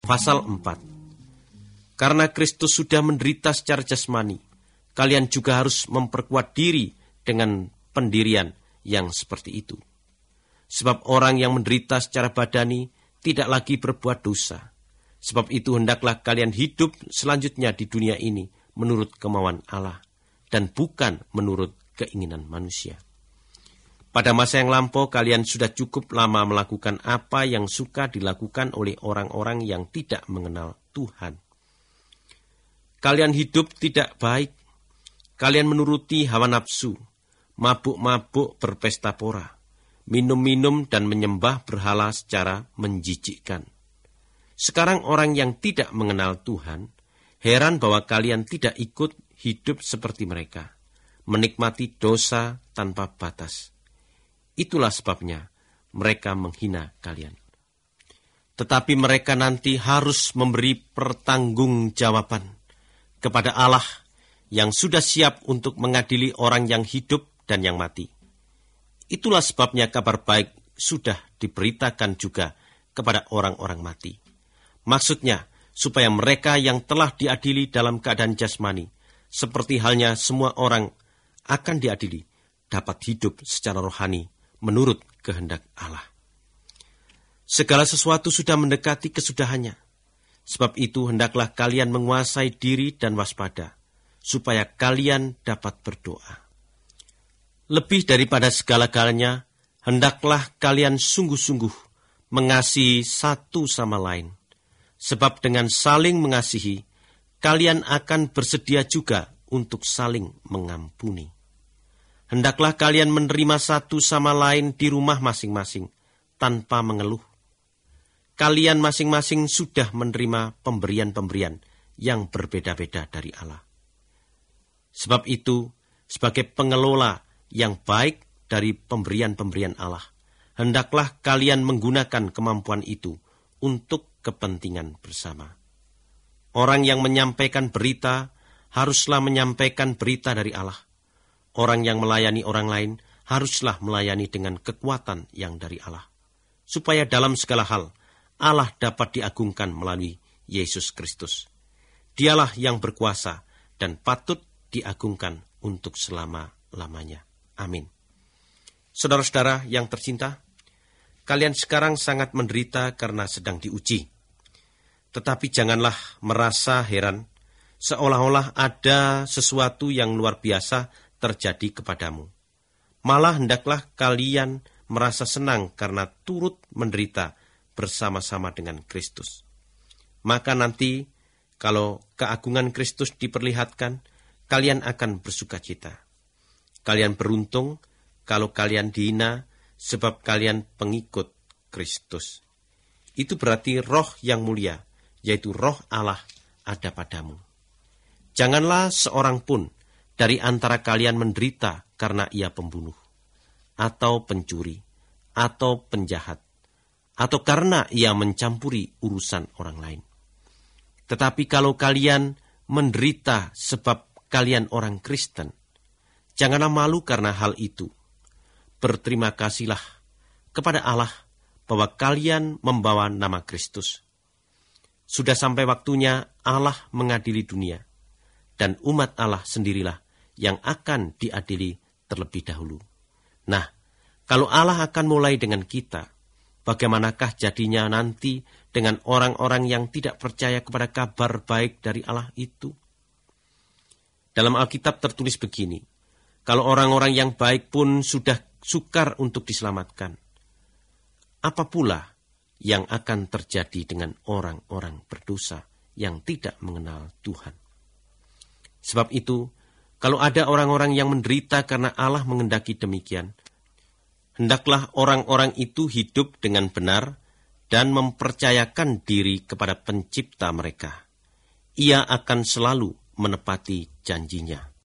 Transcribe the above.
Pasal 4. Karena Kristus sudah menderita secara jasmani, kalian juga harus memperkuat diri dengan pendirian yang seperti itu. Sebab orang yang menderita secara badani tidak lagi berbuat dosa. Sebab itu hendaklah kalian hidup selanjutnya di dunia ini menurut kemauan Allah dan bukan menurut keinginan manusia. Pada masa yang lampau kalian sudah cukup lama melakukan apa yang suka dilakukan oleh orang-orang yang tidak mengenal Tuhan. Kalian hidup tidak baik. Kalian menuruti hawa nafsu, mabuk-mabuk berpesta pora, minum-minum dan menyembah berhala secara menjijikkan. Sekarang orang yang tidak mengenal Tuhan, heran bahwa kalian tidak ikut hidup seperti mereka, menikmati dosa tanpa batas. Itulah sebabnya mereka menghina kalian. Tetapi mereka nanti harus memberi pertanggungjawaban kepada Allah yang sudah siap untuk mengadili orang yang hidup dan yang mati. Itulah sebabnya kabar baik sudah diberitakan juga kepada orang-orang mati. Maksudnya, supaya mereka yang telah diadili dalam keadaan jasmani, seperti halnya semua orang akan diadili, dapat hidup secara rohani menurut kehendak Allah. Segala sesuatu sudah mendekati kesudahannya. Sebab itu hendaklah kalian menguasai diri dan waspada, supaya kalian dapat berdoa. Lebih daripada segala-galanya, hendaklah kalian sungguh-sungguh mengasihi satu sama lain. Sebab dengan saling mengasihi, kalian akan bersedia juga untuk saling mengampuni. Hendaklah kalian menerima satu sama lain di rumah masing-masing, tanpa mengeluh. Kalian masing-masing sudah menerima pemberian-pemberian yang berbeda-beda dari Allah. Sebab itu, sebagai pengelola yang baik dari pemberian-pemberian Allah, hendaklah kalian menggunakan kemampuan itu untuk kepentingan bersama. Orang yang menyampaikan berita, haruslah menyampaikan berita dari Allah. Orang yang melayani orang lain haruslah melayani dengan kekuatan yang dari Allah, supaya dalam segala hal Allah dapat diagungkan melalui Yesus Kristus. Dialah yang berkuasa dan patut diagungkan untuk selama-lamanya. Amin. Saudara-saudara yang tercinta, kalian sekarang sangat menderita karena sedang diuji. Tetapi janganlah merasa heran, seolah-olah ada sesuatu yang luar biasa terjadi kepadamu. Malah hendaklah kalian merasa senang karena turut menderita bersama-sama dengan Kristus. Maka nanti, kalau keagungan Kristus diperlihatkan, kalian akan bersukacita. Kalian beruntung kalau kalian dihina sebab kalian pengikut Kristus. Itu berarti roh yang mulia, yaitu roh Allah ada padamu. Janganlah seorang pun dari antara kalian menderita karena ia pembunuh, atau pencuri, atau penjahat, atau karena ia mencampuri urusan orang lain. Tetapi kalau kalian menderita sebab kalian orang Kristen, janganlah malu karena hal itu. Berterima kasihlah kepada Allah bahwa kalian membawa nama Kristus. Sudah sampai waktunya Allah mengadili dunia, dan umat Allah sendirilah yang akan diadili terlebih dahulu. Nah, kalau Allah akan mulai dengan kita, bagaimanakah jadinya nanti dengan orang-orang yang tidak percaya kepada kabar baik dari Allah itu? Dalam Alkitab tertulis begini, kalau orang-orang yang baik pun sudah sukar untuk diselamatkan, apa pula yang akan terjadi dengan orang-orang berdosa yang tidak mengenal Tuhan? Sebab itu, kalau ada orang-orang yang menderita karena Allah mengendaki demikian, hendaklah orang-orang itu hidup dengan benar dan mempercayakan diri kepada Pencipta mereka. Ia akan selalu menepati janjinya.